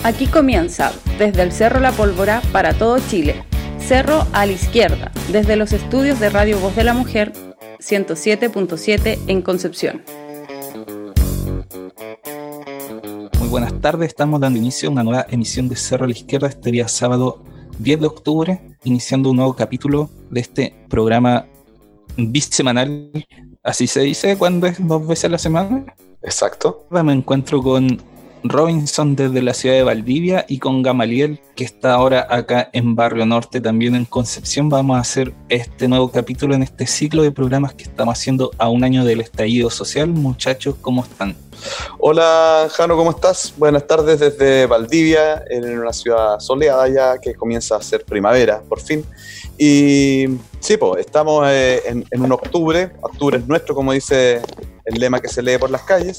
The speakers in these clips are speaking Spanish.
Aquí comienza, desde el Cerro La Pólvora para todo Chile, Cerro a la Izquierda, desde los estudios de Radio Voz de la Mujer, 107.7 en Concepción. Muy buenas tardes, estamos dando inicio a una nueva emisión de Cerro a la Izquierda este día sábado 10 de octubre, iniciando un nuevo capítulo de este programa bisemanal, así se dice cuando es 2 veces a la semana. Exacto. Me encuentro con Robinson desde la ciudad de Valdivia y con Gamaliel, que está ahora acá en Barrio Norte, también en Concepción. Vamos a hacer este nuevo capítulo en este ciclo de programas que estamos haciendo a un año del estallido social. Muchachos, ¿cómo están? Hola, Jano, ¿cómo estás? Buenas tardes desde Valdivia, en una ciudad soleada ya que comienza a ser primavera, por fin. Y sí, pues, estamos en un octubre es nuestro, como dice el lema que se lee por las calles,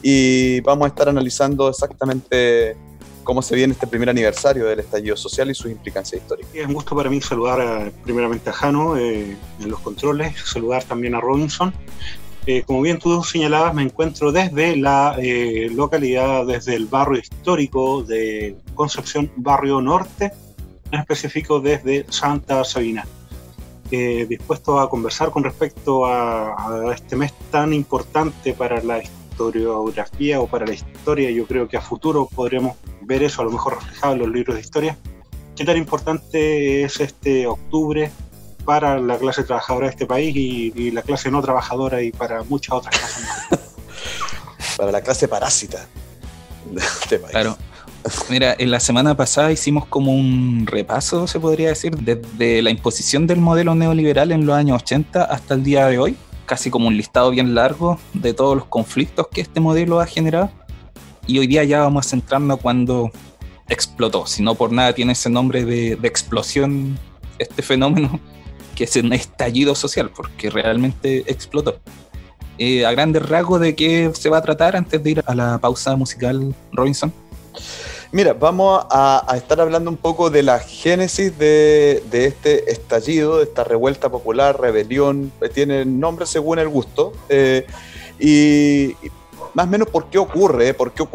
y vamos a estar analizando exactamente cómo se viene este primer aniversario del estallido social y sus implicancias históricas. Es un gusto para mí saludar primeramente a Jano en los controles, saludar también a Robinson. Como bien tú señalabas, me encuentro desde la localidad, desde el barrio histórico de Concepción, Barrio Norte, en específico desde Santa Sabina. Dispuesto a conversar con respecto a este mes tan importante para la historiografía o para la historia. Yo creo que a futuro podremos ver eso a lo mejor reflejado en los libros de historia. ¿Qué tan importante es este octubre para la clase trabajadora de este país y la clase no trabajadora y para muchas otras clases más? Para la clase parásita de este país. Claro. Mira, en la semana pasada hicimos como un repaso, se podría decir, desde la imposición del modelo neoliberal en los años 80 hasta el día de hoy, casi como un listado bien largo de todos los conflictos que este modelo ha generado, y hoy día ya vamos a centrarnos cuando explotó. Si no por nada tiene ese nombre de explosión este fenómeno, que es un estallido social, porque realmente explotó. A grandes rasgos, ¿de qué se va a tratar antes de ir a la pausa musical, Robinson? Mira, vamos a estar hablando un poco de la génesis de este estallido, de esta revuelta popular, rebelión, tiene nombre según el gusto, y más o menos por qué ocurre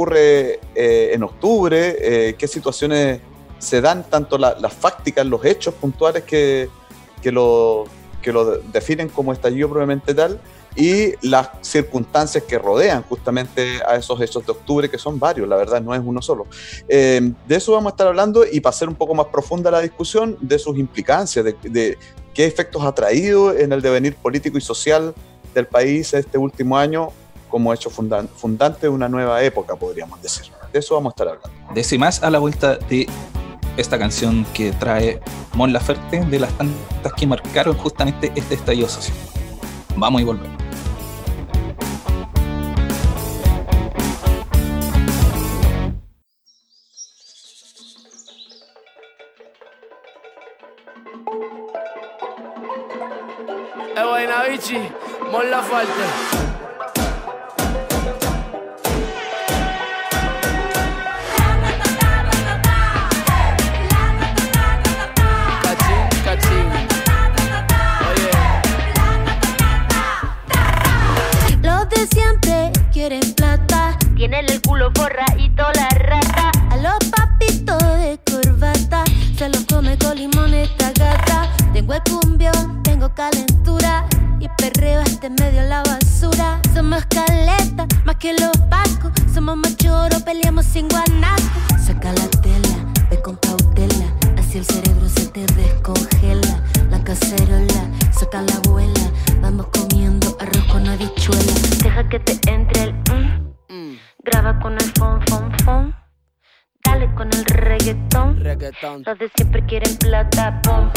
en octubre, qué situaciones se dan, tanto las fácticas, los hechos puntuales que lo definen como estallido probablemente tal, y las circunstancias que rodean justamente a esos hechos de octubre, que son varios, la verdad no es uno solo. De eso vamos a estar hablando, y para hacer un poco más profunda la discusión, de sus implicancias, de qué efectos ha traído en el devenir político y social del país este último año como hecho fundante de una nueva época, podríamos decir. De eso vamos a estar hablando. De eso y más a la vuelta de esta canción que trae Mon Laferte, de las tantas que marcaron justamente este estallido social. Vamos y volvemos. Guaynabichi, Mon Laferte. Quieren plata, tienen el culo forradito la rata. A los papitos de corbata se los come con limón esta gata. Tengo el cumbión, tengo calentura y perreo este medio la basura. Somos caleta, más que los pacos. Somos machoros, peleamos sin guanaco. Saca la tela, ve con cautela, así el cerebro se te descongela. La cacerola, saca la abuela, vamos comiendo arroz con habichuela. Deja que te entre el graba con el fon. Dale con el reggaetón. Los de siempre quieren plata, pom.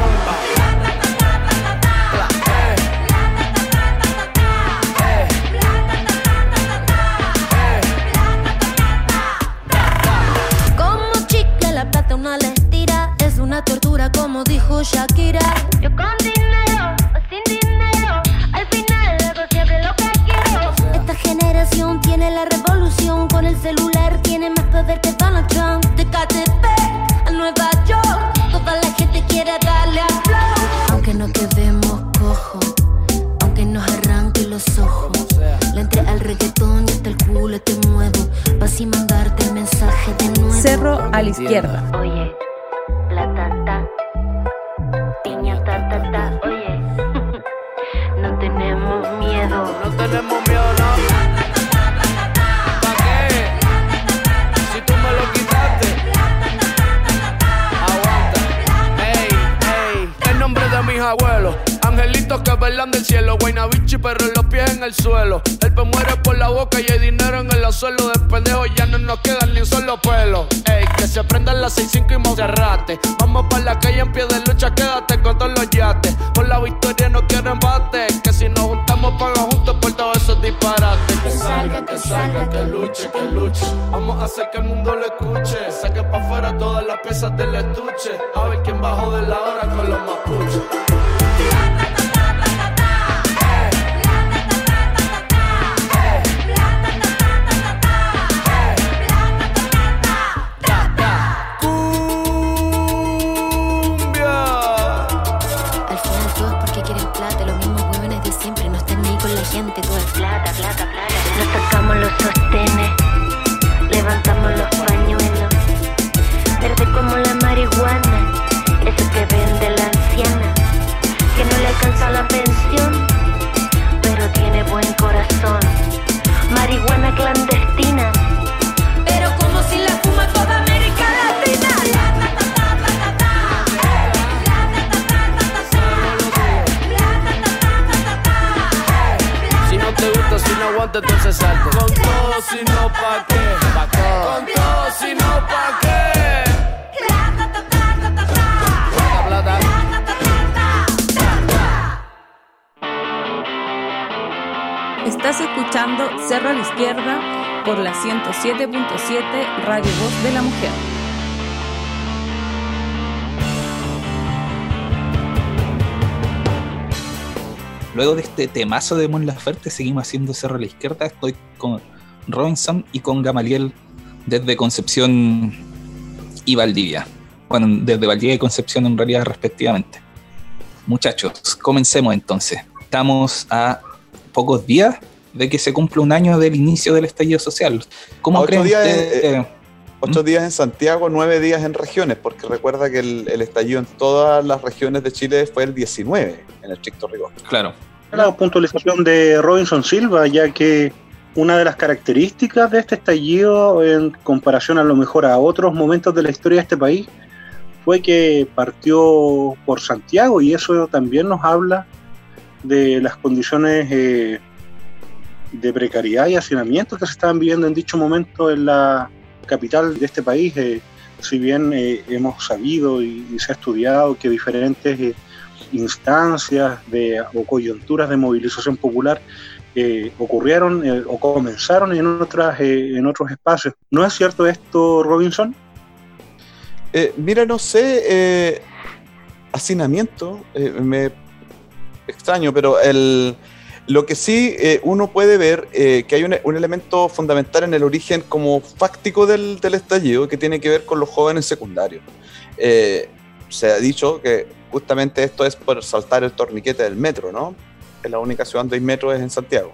Como chicle la plata una la estira. Es una tortura como dijo Shakira. Yo con dinero o sin dinero, al final hago siempre lo que quiero. Esta generación tiene la revolución, con el celular tiene más poder que Donald Trump. De KTP a Nueva York, toda la gente quiere darle a flow. Aunque no quedemos cojos, aunque nos arranque los ojos, le entré al reggaetón y hasta el culo te muevo, pa' así mandarte el mensaje de nuevo. Cerro a la izquierda. Oye, la tata, piña ta, oye, no tenemos miedo. No tenemos miedo, no. ¿Para qué? Si tú me lo quitaste. Aguanta. Ey, el nombre de mis abuelos. Angelitos que velan del cielo, Guaynabichi, pero los pies en el suelo. El pe muere por la boca y hay dinero en el suelo. De pendejos ya no nos quedan ni un solo pelo. Ey, que se prendan las 6-5 y Monserrate. Vamos pa' la calle en pie de lucha, quédate con todos los yates. Por la victoria no quiero embate, que si nos juntamos paga juntos por todos esos disparates. Que salga, que luche, que luche. Vamos a hacer que el mundo lo escuche. Saque pa' afuera todas las piezas del estuche. A ver quién bajó de la hora con los mapuches. Gente, todo es plata. Nos sacamos los sostenes, levantamos los pañuelos, verde como la marihuana, eso que vende la anciana, que no le alcanza la pensión, pero tiene buen corazón. Marihuana clandestina, pero como si la fuma toda América Latina. Te gusta, si no aguanta, entonces salte. Con todo, si no, ¿pa' qué? Con todo, si no, ¿pa' qué? Plata. Estás escuchando Cerro a la izquierda por la 107.7 Radio Voz de la Mujer. Luego de este temazo de Mon Laferte, seguimos haciendo Cerro a la izquierda. Estoy con Robinson y con Gamaliel desde Concepción y Valdivia. Bueno, desde Valdivia y Concepción en realidad respectivamente. Muchachos, comencemos entonces. Estamos a pocos días de que se cumpla un año del inicio del estallido social. ¿Cómo creen ustedes? 8 días en Santiago, 9 días en regiones, porque recuerda que el estallido en todas las regiones de Chile fue el 19, en el estricto rigor. Claro. La puntualización de Robinson Silva, ya que una de las características de este estallido, en comparación a lo mejor a otros momentos de la historia de este país, fue que partió por Santiago, y eso también nos habla de las condiciones de precariedad y hacinamiento que se estaban viviendo en dicho momento en la capital de este país. Si bien hemos sabido y se ha estudiado que diferentes instancias o coyunturas de movilización popular ocurrieron o comenzaron en otros espacios. ¿No es cierto esto, Robinson? Mira, no sé, hacinamiento, me extraño, pero lo que sí uno puede ver que hay un elemento fundamental en el origen como fáctico del estallido, que tiene que ver con los jóvenes secundarios. Se ha dicho que justamente esto es por saltar el torniquete del metro, ¿no? Es la única ciudad donde hay metro es en Santiago.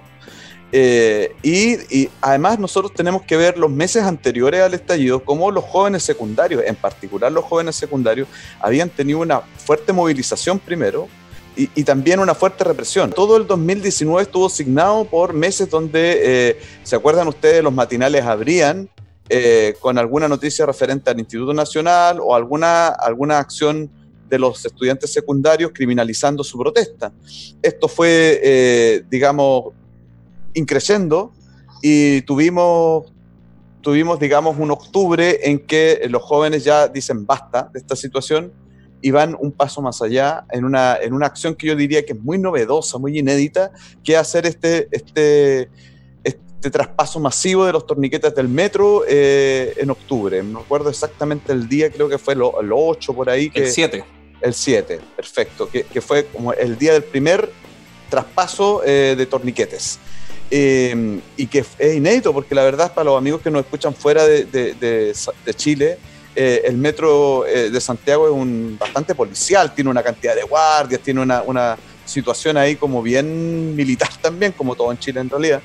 Y además nosotros tenemos que ver los meses anteriores al estallido, cómo los jóvenes secundarios, en particular los jóvenes secundarios, habían tenido una fuerte movilización primero, y también una fuerte represión. Todo el 2019 estuvo signado por meses donde, ¿se acuerdan ustedes? Los matinales abrían con alguna noticia referente al Instituto Nacional o alguna acción de los estudiantes secundarios criminalizando su protesta. Esto fue, digamos, increciendo, y tuvimos, digamos, un octubre en que los jóvenes ya dicen basta de esta situación y van un paso más allá en una acción que yo diría que es muy novedosa, muy inédita, que es hacer este traspaso masivo de los torniquetes del metro en octubre. No recuerdo exactamente el día, creo que fue el 8 por ahí. El 7. El 7, perfecto, que fue como el día del primer traspaso de torniquetes. Y que es inédito, porque la verdad, para los amigos que nos escuchan fuera de Chile, el metro de Santiago es bastante policial, tiene una cantidad de guardias, tiene una situación ahí como bien militar también, como todo en Chile en realidad.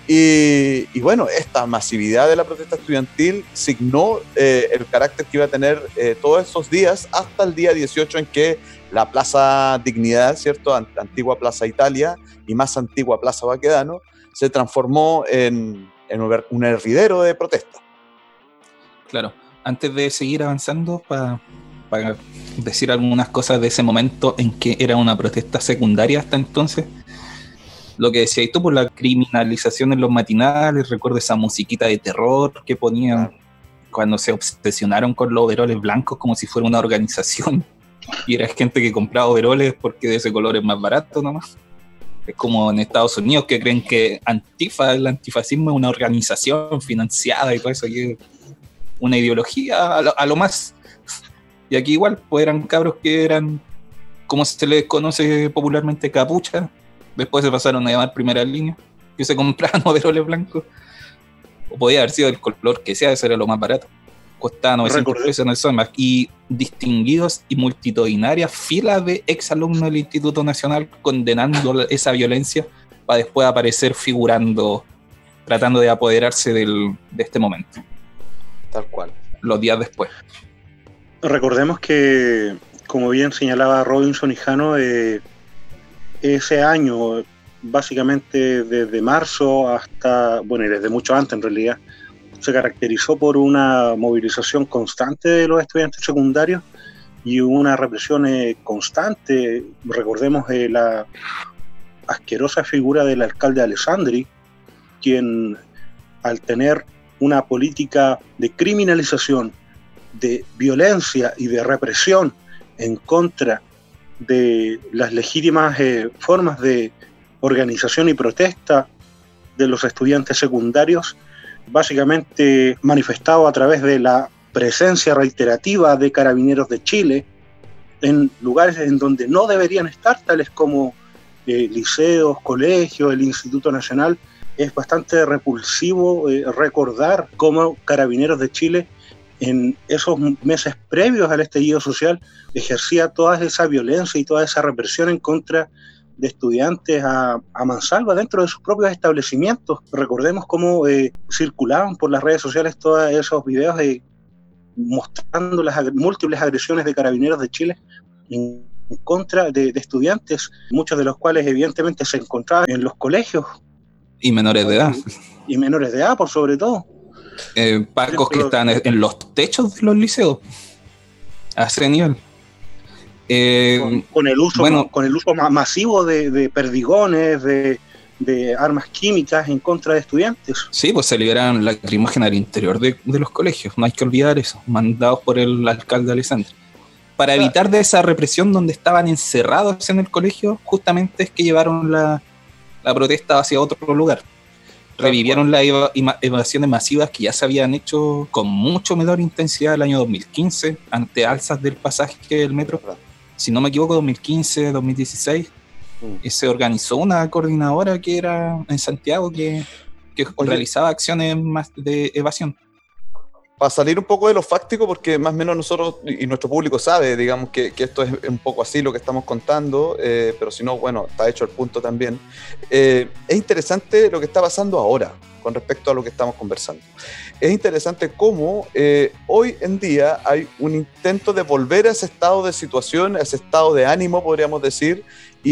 Y bueno, esta masividad de la protesta estudiantil signó el carácter que iba a tener todos esos días hasta el día 18 en que la Plaza Dignidad, ¿cierto? Antigua Plaza Italia y más antigua Plaza Baquedano, se transformó en un hervidero de protesta. Claro, antes de seguir avanzando, para decir algunas cosas de ese momento en que era una protesta secundaria hasta entonces, lo que decías tú por la criminalización en los matinales, recuerdo esa musiquita de terror que ponían cuando se obsesionaron con los overoles blancos como si fuera una organización y era gente que compraba overoles porque de ese color es más barato nomás. Es como en Estados Unidos que creen que Antifa, el antifascismo es una organización financiada y todo eso, que es una ideología a lo más. Y aquí igual pues eran cabros que eran, como se les conoce popularmente, capucha. Después se pasaron a llamar primera línea, que se compraban overoles blancos. O podía haber sido el color que sea, eso era lo más barato. Costaba 900 pesos en el Soymax. Y distinguidos y multitudinarias filas de exalumnos del Instituto Nacional condenando esa violencia para después aparecer figurando, tratando de apoderarse de este momento. Tal cual. Los días después. Recordemos que, como bien señalaba Robinson y Jano, ese año, básicamente desde marzo hasta, bueno, y desde mucho antes en realidad, se caracterizó por una movilización constante de los estudiantes secundarios y una represión constante. Recordemos la asquerosa figura del alcalde Alessandri, quien al tener una política de criminalización, de violencia y de represión en contra de las legítimas formas de organización y protesta de los estudiantes secundarios, básicamente manifestado a través de la presencia reiterativa de Carabineros de Chile en lugares en donde no deberían estar, tales como liceos, colegios, el Instituto Nacional. Es bastante repulsivo recordar cómo Carabineros de Chile en esos meses previos al estallido social ejercía toda esa violencia y toda esa represión en contra de estudiantes a mansalva dentro de sus propios establecimientos. Recordemos cómo circulaban por las redes sociales todos esos videos mostrando las múltiples agresiones de Carabineros de Chile en contra de estudiantes, muchos de los cuales evidentemente se encontraban en los colegios. Y menores de edad. Y menores de edad, por sobre todo. Pacos que están en los techos de los liceos. A ese nivel. Con el uso masivo de perdigones, de armas químicas en contra de estudiantes. Sí, pues se liberaron lacrimógenas al interior de los colegios, no hay que olvidar eso, mandados por el alcalde Alessandri. Para evitar de esa represión donde estaban encerrados en el colegio, justamente es que llevaron la protesta hacia otro lugar. Revivieron las evasiones masivas que ya se habían hecho con mucho menor intensidad el año 2015, ante alzas del pasaje del metro. Si no me equivoco, 2015, 2016, se organizó una coordinadora que era en Santiago que realizaba acciones más de evasión. Para salir un poco de lo fáctico, porque más o menos nosotros y nuestro público sabe, digamos, que esto es un poco así lo que estamos contando, pero si no, bueno, está hecho el punto también. Es interesante lo que está pasando ahora con respecto a lo que estamos conversando. Es interesante cómo hoy en día hay un intento de volver a ese estado de situación, a ese estado de ánimo, podríamos decir,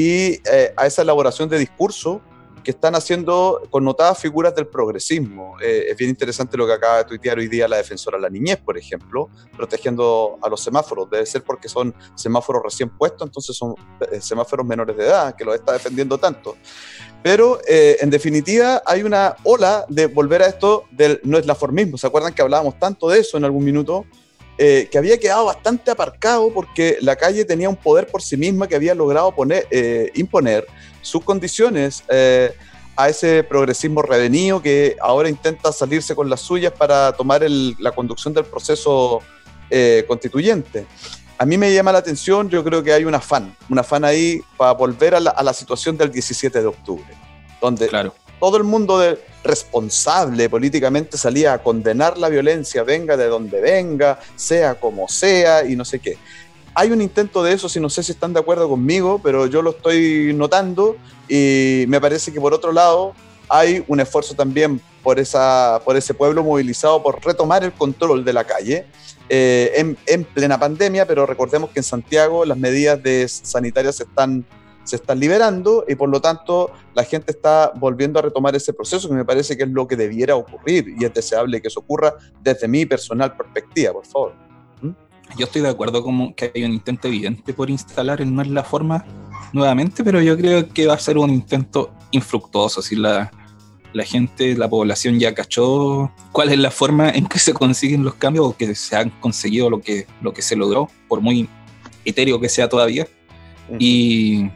y a esa elaboración de discurso que están haciendo connotadas figuras del progresismo. Es bien interesante lo que acaba de tuitear hoy día la defensora de la niñez, por ejemplo, protegiendo a los semáforos. Debe ser porque son semáforos recién puestos, entonces son semáforos menores de edad, que los está defendiendo tanto. Pero, en definitiva, hay una ola de volver a esto del no eslaformismo. ¿Se acuerdan que hablábamos tanto de eso en algún minuto? Que había quedado bastante aparcado porque la calle tenía un poder por sí misma que había logrado imponer sus condiciones a ese progresismo revenido que ahora intenta salirse con las suyas para tomar la conducción del proceso constituyente. A mí me llama la atención, yo creo que hay un afán ahí para volver a la situación del 17 de octubre, donde todo el mundo responsable políticamente salía a condenar la violencia, venga de donde venga, sea como sea y no sé qué. Hay un intento de eso, no sé si están de acuerdo conmigo, pero yo lo estoy notando y me parece que por otro lado hay un esfuerzo también por ese pueblo movilizado por retomar el control de la calle en plena pandemia, pero recordemos que en Santiago las medidas sanitarias se están liberando y por lo tanto la gente está volviendo a retomar ese proceso, que me parece que es lo que debiera ocurrir y es deseable que eso ocurra desde mi personal perspectiva, por favor. Yo estoy de acuerdo con que hay un intento evidente por instalar el no es la forma nuevamente, pero yo creo que va a ser un intento infructuoso. Si la gente, la población ya cachó cuál es la forma en que se consiguen los cambios o que se han conseguido lo que se logró, por muy etéreo que sea todavía. Y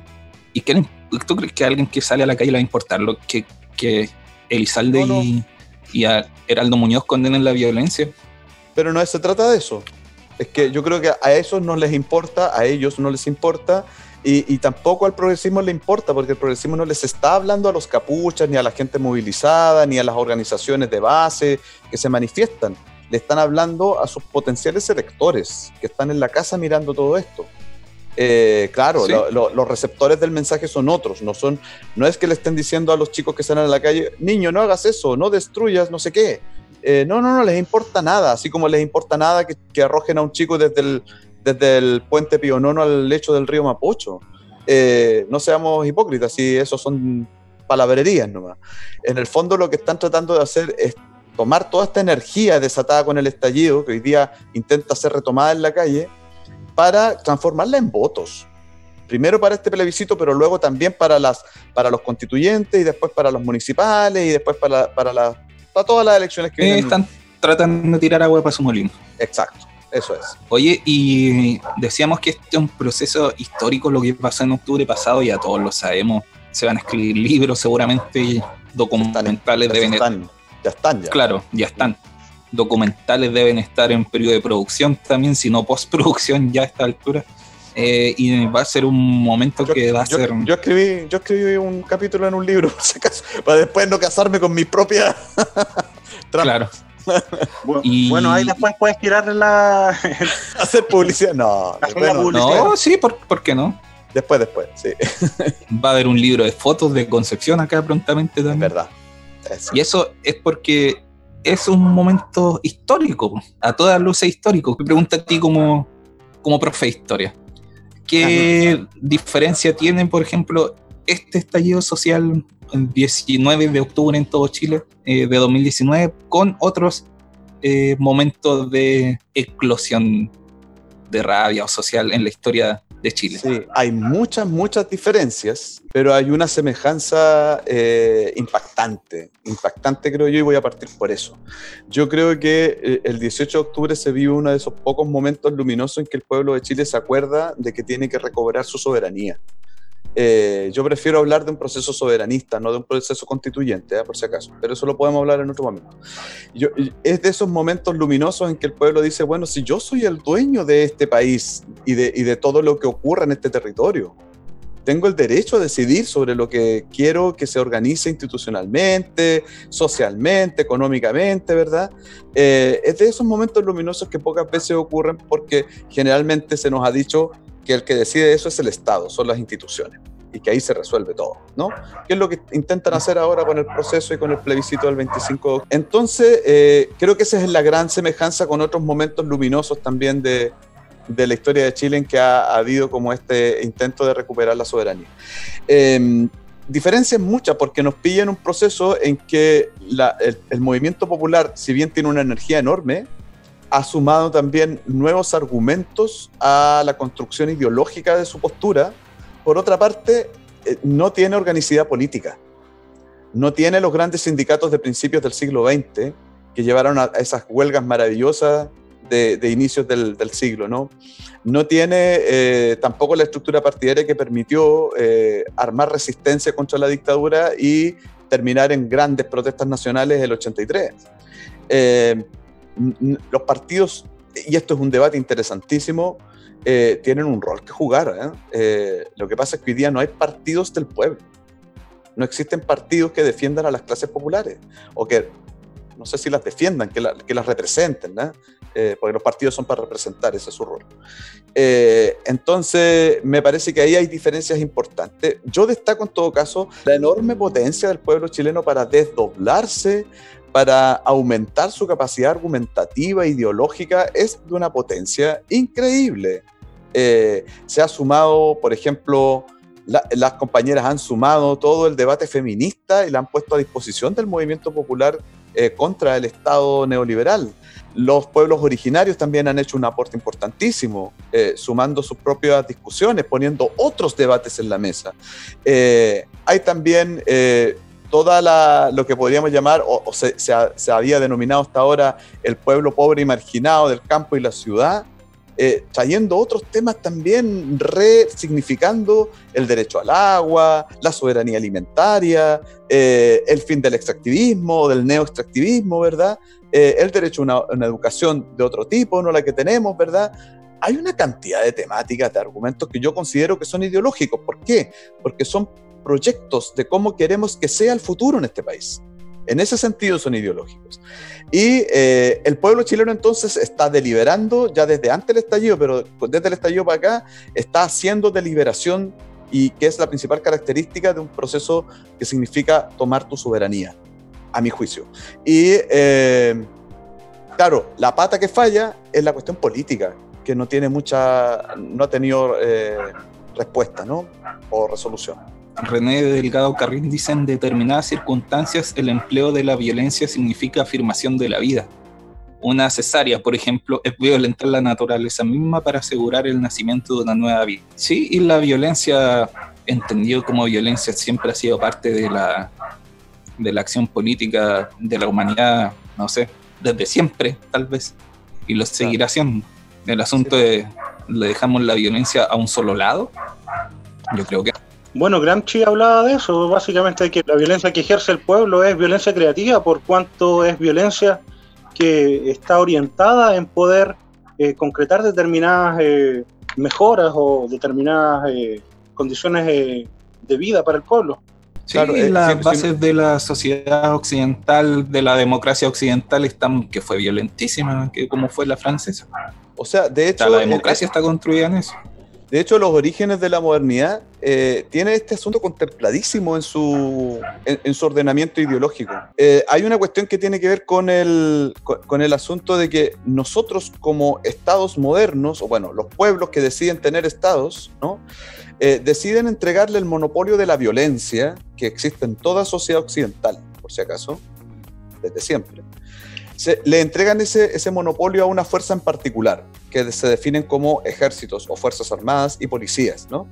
¿tú crees que a alguien que sale a la calle le va a importar lo que Elizalde y a Heraldo Muñoz condenen la violencia? Pero no se trata de eso. Es que yo creo que a esos no les importa, a ellos no les importa, y tampoco al progresismo le importa, porque el progresismo no les está hablando a los capuchas, ni a la gente movilizada, ni a las organizaciones de base que se manifiestan. Le están hablando a sus potenciales electores, que están en la casa mirando todo esto. Claro, ¿sí? Los receptores del mensaje son otros, no es que le estén diciendo a los chicos que salen a la calle, niño, no hagas eso, no destruyas, no sé qué. No les importa nada, así como les importa nada que arrojen a un chico desde el puente Pío Nono al lecho del río Mapocho. No seamos hipócritas, si eso son palabrerías nomás. En el fondo lo que están tratando de hacer es tomar toda esta energía desatada con el estallido, que hoy día intenta ser retomada en la calle, para transformarla en votos. Primero para este plebiscito, pero luego también para los constituyentes, y después para los municipales, y después para todas las elecciones que vienen. Están tratando de tirar agua para su molino. Exacto, eso es. Oye, y decíamos que este es un proceso histórico, lo que pasó en octubre pasado, ya todos lo sabemos. Se van a escribir libros, seguramente documentales ya están. Claro, ya están. Documentales deben estar en periodo de producción también, si no postproducción ya a esta altura. Y va a ser un momento que va a ser... Yo escribí un capítulo en un libro, por si acaso, para después no casarme con mi propia... Claro. Bueno, ahí después puedes tirar hacer publicidad. No, sí, ¿por qué no? Después, sí. Va a haber un libro de fotos de Concepción acá prontamente también. Es verdad. Y eso es porque es un momento histórico, a todas luces histórico. Me pregunto a ti como profe de historia, ¿qué diferencia tiene, por ejemplo, este estallido social el 19 de octubre en todo Chile de 2019 con otros momentos de eclosión de rabia o social en la historia de Chile? Sí, hay muchas diferencias, pero hay una semejanza impactante creo yo, y voy a partir por eso. Yo creo que el 18 de octubre se vive uno de esos pocos momentos luminosos en que el pueblo de Chile se acuerda de que tiene que recobrar su soberanía. Yo prefiero hablar de un proceso soberanista, no de un proceso constituyente, por si acaso, pero eso lo podemos hablar en otro momento. Es de esos momentos luminosos en que el pueblo dice, bueno, si yo soy el dueño de este país y de todo lo que ocurra en este territorio, tengo el derecho a decidir sobre lo que quiero que se organice institucionalmente, socialmente, económicamente, ¿verdad? Es de esos momentos luminosos que pocas veces ocurren porque generalmente se nos ha dicho que el que decide eso es el Estado, son las instituciones, y que ahí se resuelve todo, ¿no? Que es lo que intentan hacer ahora con el proceso y con el plebiscito del 25 de octubre. Entonces, creo que esa es la gran semejanza con otros momentos luminosos también de la historia de Chile en que ha habido como este intento de recuperar la soberanía. Diferencias muchas porque nos pilla en un proceso en que el movimiento popular, si bien tiene una energía enorme, ha sumado también nuevos argumentos a la construcción ideológica de su postura. Por otra parte, no tiene organicidad política, no tiene los grandes sindicatos de principios del siglo XX que llevaron a esas huelgas maravillosas de inicios del siglo, ¿no? No tiene tampoco la estructura partidaria que permitió armar resistencia contra la dictadura y terminar en grandes protestas nacionales el 83. Los partidos, y esto es un debate interesantísimo, tienen un rol que jugar. Lo que pasa es que hoy día no hay partidos del pueblo. No existen partidos que defiendan a las clases populares, o que, no sé si las defiendan, que las representen, ¿no? porque los partidos son para representar, ese es su rol. Entonces, me parece que ahí hay diferencias importantes. Yo destaco en todo caso la enorme potencia del pueblo chileno para desdoblarse, para aumentar su capacidad argumentativa, ideológica, es de una potencia increíble. Se ha sumado, por ejemplo, las compañeras han sumado todo el debate feminista y la han puesto a disposición del movimiento popular contra el Estado neoliberal. Los pueblos originarios también han hecho un aporte importantísimo, sumando sus propias discusiones, poniendo otros debates en la mesa. Hay también toda lo que podríamos llamar, se había denominado hasta ahora, el pueblo pobre y marginado del campo y la ciudad, trayendo otros temas también, resignificando el derecho al agua, la soberanía alimentaria, el fin del extractivismo, del neoextractivismo, ¿verdad? El derecho a una educación de otro tipo, no la que tenemos, ¿verdad? Hay una cantidad de temáticas, de argumentos que yo considero que son ideológicos. ¿Por qué? Porque son proyectos de cómo queremos que sea el futuro en este país. En ese sentido son ideológicos. Y el pueblo chileno entonces está deliberando ya desde antes del estallido, pero desde el estallido para acá está haciendo deliberación, y que es la principal característica de un proceso que significa tomar tu soberanía, a mi juicio. Y claro, la pata que falla es la cuestión política, que no ha tenido respuesta, ¿no? O resolución. René Delgado Carrín dice: en determinadas circunstancias el empleo de la violencia significa afirmación de la vida. Una cesárea, por ejemplo, es violentar la naturaleza misma para asegurar el nacimiento de una nueva vida. Sí, y la violencia, entendido como violencia, siempre ha sido parte de la acción política de la humanidad, no sé, desde siempre, tal vez, y lo seguirá haciendo. El asunto es, ¿le dejamos la violencia a un solo lado? Yo creo que... Bueno, Gramsci hablaba de eso, básicamente, de que la violencia que ejerce el pueblo es violencia creativa, por cuanto es violencia que está orientada en poder concretar determinadas mejoras o determinadas condiciones de vida para el pueblo. Sí, claro, las bases de la sociedad occidental, de la democracia occidental, están, que fue violentísima, que como fue la francesa. O sea, de hecho... la democracia está construida en eso. De hecho, los orígenes de la modernidad tiene este asunto contempladísimo en su ordenamiento ideológico. Hay una cuestión que tiene que ver con el asunto de que nosotros como estados modernos, o bueno, los pueblos que deciden tener estados, ¿no? Deciden entregarle el monopolio de la violencia que existe en toda sociedad occidental, por si acaso, desde siempre. Le entregan ese monopolio a una fuerza en particular, que se definen como ejércitos o fuerzas armadas y policías, ¿no?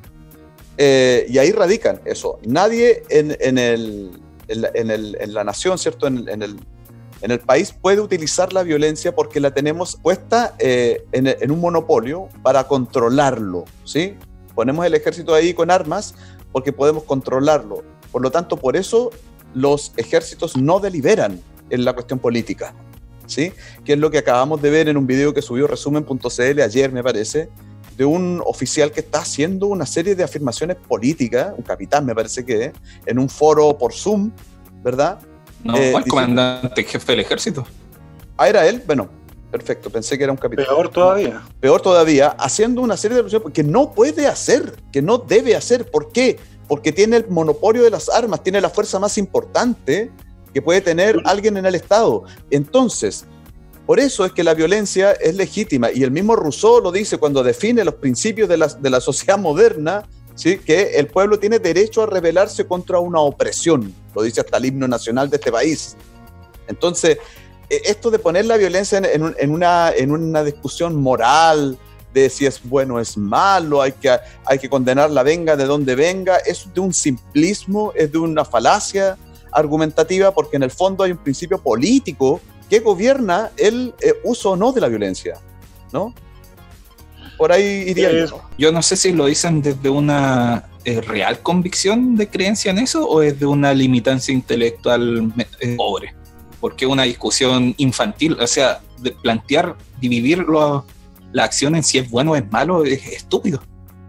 Y ahí radican eso. Nadie en la nación, ¿cierto? En el país puede utilizar la violencia porque la tenemos puesta en un monopolio para controlarlo, ¿sí? Ponemos el ejército ahí con armas porque podemos controlarlo. Por lo tanto, por eso los ejércitos no deliberan en la cuestión política, ¿sí? Que es lo que acabamos de ver en un video que subió resumen.cl ayer, me parece, de un oficial que está haciendo una serie de afirmaciones políticas, un capitán me parece que es, en un foro por Zoom, ¿verdad? No, el comandante jefe del ejército. Ah, ¿era él? Bueno, perfecto, pensé que era un capitán. Peor todavía, haciendo una serie de afirmaciones que no puede hacer, que no debe hacer. ¿Por qué? Porque tiene el monopolio de las armas, tiene la fuerza más importante que puede tener alguien en el Estado. Entonces, por eso es que la violencia es legítima, y el mismo Rousseau lo dice cuando define los principios de la sociedad moderna, ¿sí? Que el pueblo tiene derecho a rebelarse contra una opresión, lo dice hasta el himno nacional de este país. Entonces, esto de poner la violencia en una discusión moral, de si es bueno o es malo, hay que condenarla, venga de donde venga, es de un simplismo, es de una falacia argumentativa, porque en el fondo hay un principio político que gobierna el uso o no de la violencia, ¿no? Por ahí iría yo. Yo no sé si lo dicen desde una real convicción de creencia en eso, o es de una limitancia intelectual pobre, porque es una discusión infantil. O sea, de plantear, dividir la acción en si es bueno o es malo, es estúpido.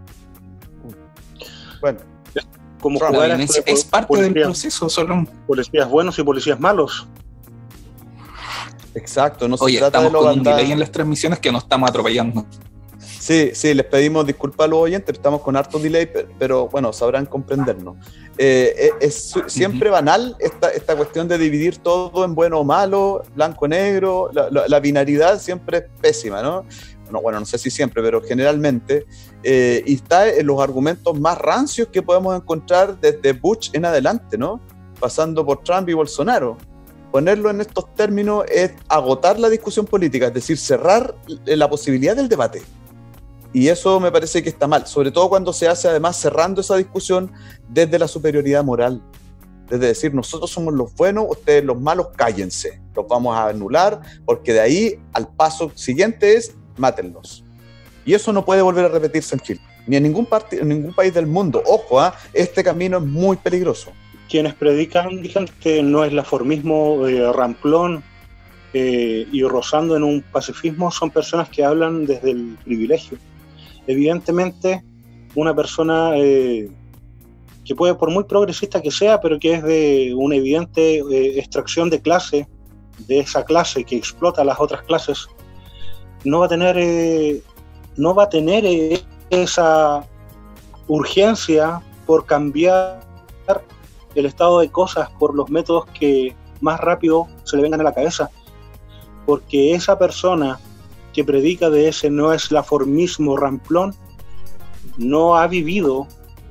Bueno, como la violencia es parte del proceso, solo policías buenos y policías malos. Exacto, no se Oye, trata de estamos lo con un bandado. delay en las transmisiones que nos estamos atropellando. Sí, les pedimos disculpas a los oyentes, estamos con harto delay, pero bueno, sabrán comprendernos. Siempre banal esta cuestión de dividir todo en bueno o malo, blanco o negro, la binaridad siempre es pésima, ¿no? Bueno, no sé si siempre, pero generalmente, y está en los argumentos más rancios que podemos encontrar desde Bush en adelante, ¿no? Pasando por Trump y Bolsonaro. Ponerlo en estos términos es agotar la discusión política, es decir, cerrar la posibilidad del debate. Y eso me parece que está mal, sobre todo cuando se hace además cerrando esa discusión desde la superioridad moral. Desde decir, nosotros somos los buenos, ustedes los malos, cállense. Los vamos a anular, porque de ahí al paso siguiente es, mátenlos. Y eso no puede volver a repetirse en Chile, ni en ningún país del mundo. Ojo, este camino es muy peligroso. Quienes predican, dicen que no es laformismo ramplón y rozando en un pacifismo, son personas que hablan desde el privilegio. Evidentemente, una persona que puede, por muy progresista que sea, pero que es de una evidente extracción de clase, de esa clase que explota a las otras clases, no va a tener esa urgencia por cambiar el estado de cosas por los métodos que más rápido se le vengan a la cabeza, porque esa persona que predica de ese no es laformismo ramplón no ha vivido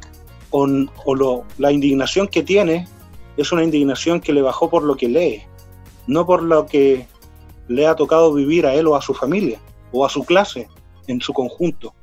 la indignación que tiene es una indignación que le bajó por lo que lee, no por lo que le ha tocado vivir a él o a su familia o a su clase en su conjunto.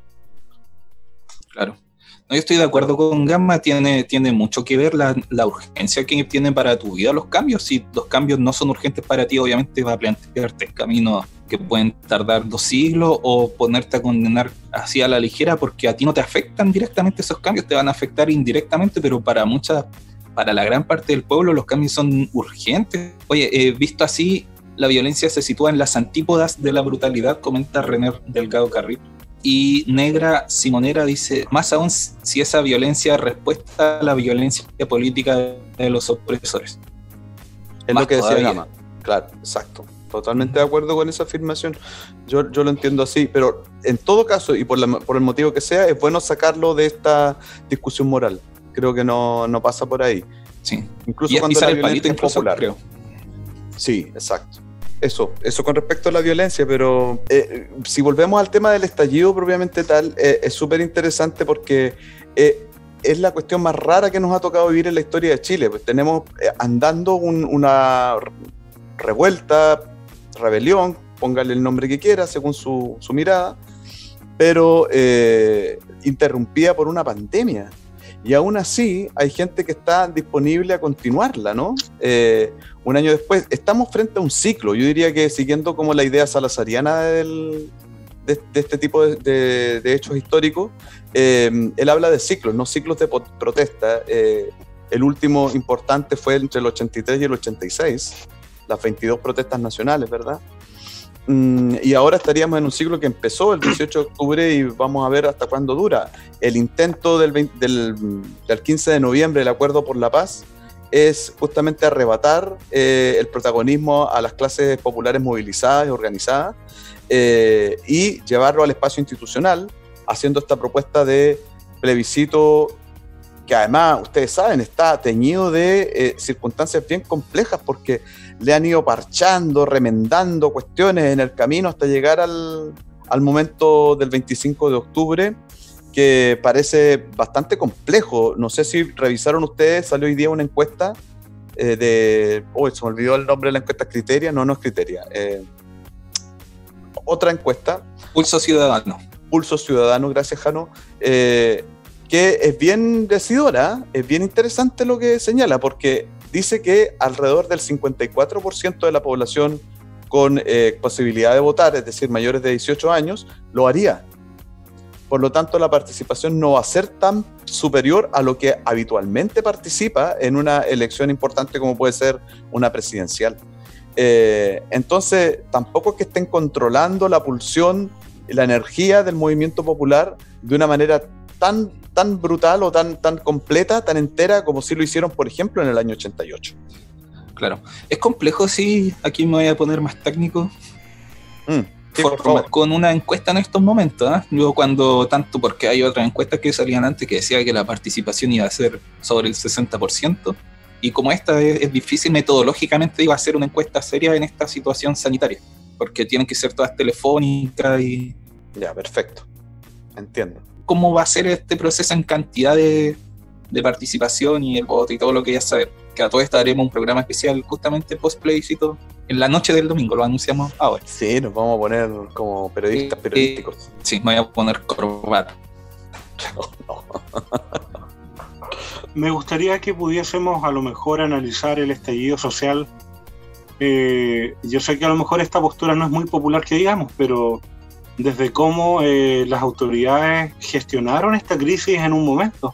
Claro. No, yo estoy de acuerdo con Gamma, tiene mucho que ver la urgencia que tienen para tu vida los cambios. Si los cambios no son urgentes para ti, obviamente va a plantearte caminos que pueden tardar 2 siglos o ponerte a condenar así a la ligera, porque a ti no te afectan directamente esos cambios, te van a afectar indirectamente, pero para la gran parte del pueblo los cambios son urgentes. Oye, visto así, la violencia se sitúa en las antípodas de la brutalidad, comenta René Delgado Carril. Y Negra Simonera dice, más aún si esa violencia es respuesta a la violencia política de los opresores. Es más lo que decía todavía. Gama. Claro, exacto. Totalmente de acuerdo con esa afirmación. Yo lo entiendo así, pero en todo caso, y por el motivo que sea, es bueno sacarlo de esta discusión moral. Creo que no pasa por ahí. Sí. Incluso Y es cuando pisar la el palito, violencia es incluso, popular. creo. Sí, exacto. Eso con respecto a la violencia, pero si volvemos al tema del estallido propiamente tal, es súper interesante porque es la cuestión más rara que nos ha tocado vivir en la historia de Chile. Pues tenemos andando una revuelta, rebelión, póngale el nombre que quiera según su mirada, pero interrumpida por una pandemia. Y aún así hay gente que está disponible a continuarla, ¿no? Un año después, estamos frente a un ciclo. Yo diría que siguiendo como la idea salazariana de este tipo de hechos históricos, él habla de ciclos, no ciclos de protesta. El último importante fue entre el 83 y el 86, las 22 protestas nacionales, ¿verdad? Y ahora estaríamos en un ciclo que empezó el 18 de octubre y vamos a ver hasta cuándo dura. El intento del 15 de noviembre, el Acuerdo por la Paz, es justamente arrebatar el protagonismo a las clases populares movilizadas y organizadas y llevarlo al espacio institucional, haciendo esta propuesta de plebiscito que además, ustedes saben, está teñido de circunstancias bien complejas porque le han ido parchando, remendando cuestiones en el camino hasta llegar al momento del 25 de octubre, que parece bastante complejo. No sé si revisaron ustedes, salió hoy día una encuesta se me olvidó el nombre de la encuesta, Criteria, no es Criteria. Otra encuesta. Pulso Ciudadano, gracias Jano, que es bien decidora, es bien interesante lo que señala, porque dice que alrededor del 54% de la población con posibilidad de votar, es decir, mayores de 18 años, lo haría. Por lo tanto, la participación no va a ser tan superior a lo que habitualmente participa en una elección importante como puede ser una presidencial. Entonces, tampoco es que estén controlando la pulsión, la energía del movimiento popular de una manera tan brutal o tan completa, tan entera como si lo hicieron, por ejemplo, en el año 88. Claro. Es complejo, sí, aquí me voy a poner más técnico. Sí, por favor. Con una encuesta en estos momentos, ¿eh? Yo porque hay otras encuestas que salían antes que decía que la participación iba a ser sobre el 60%, y como esta es difícil metodológicamente, iba a ser una encuesta seria en esta situación sanitaria, porque tienen que ser todas telefónicas y... Ya, perfecto. Entiendo. ¿Cómo va a ser este proceso en cantidad de participación y el voto y todo lo que ya sabemos? Que a todo esto haremos un programa especial justamente post plebiscito en la noche del domingo, lo anunciamos ahora. Sí, nos vamos a poner como periodistas periodísticos. Sí, me voy a poner corbata. No. Me gustaría que pudiésemos a lo mejor analizar el estallido social. Yo sé que a lo mejor esta postura no es muy popular que digamos, pero desde cómo las autoridades gestionaron esta crisis en un momento.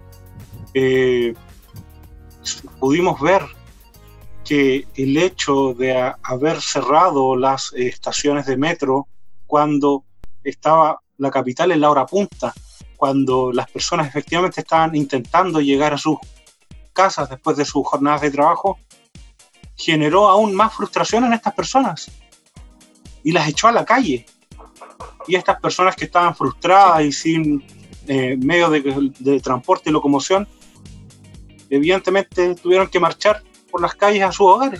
Pudimos ver que el hecho de haber cerrado las estaciones de metro cuando estaba la capital en la hora punta, cuando las personas efectivamente estaban intentando llegar a sus casas después de sus jornadas de trabajo, generó aún más frustración en estas personas y las echó a la calle. Y estas personas que estaban frustradas y sin medios de transporte y locomoción, evidentemente tuvieron que marchar por las calles a sus hogares.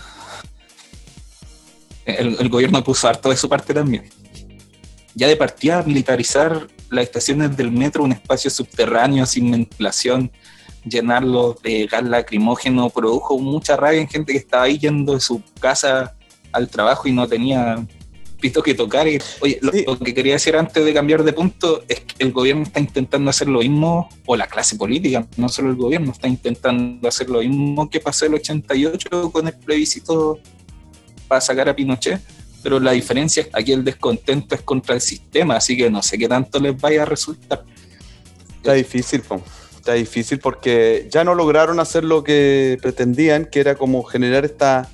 El gobierno puso harto de su parte también. Ya de partida, militarizar las estaciones del metro, un espacio subterráneo sin ventilación, llenarlo de gas lacrimógeno, produjo mucha rabia en gente que estaba ahí yendo de su casa al trabajo y no tenía pito que tocar. Oye, lo que quería decir antes de cambiar de punto es que el gobierno está intentando hacer lo mismo, o la clase política, no solo el gobierno, está intentando hacer lo mismo que pasó el 88 con el plebiscito para sacar a Pinochet, pero la diferencia es que aquí el descontento es contra el sistema, así que no sé qué tanto les vaya a resultar. Está difícil porque ya no lograron hacer lo que pretendían, que era como generar esta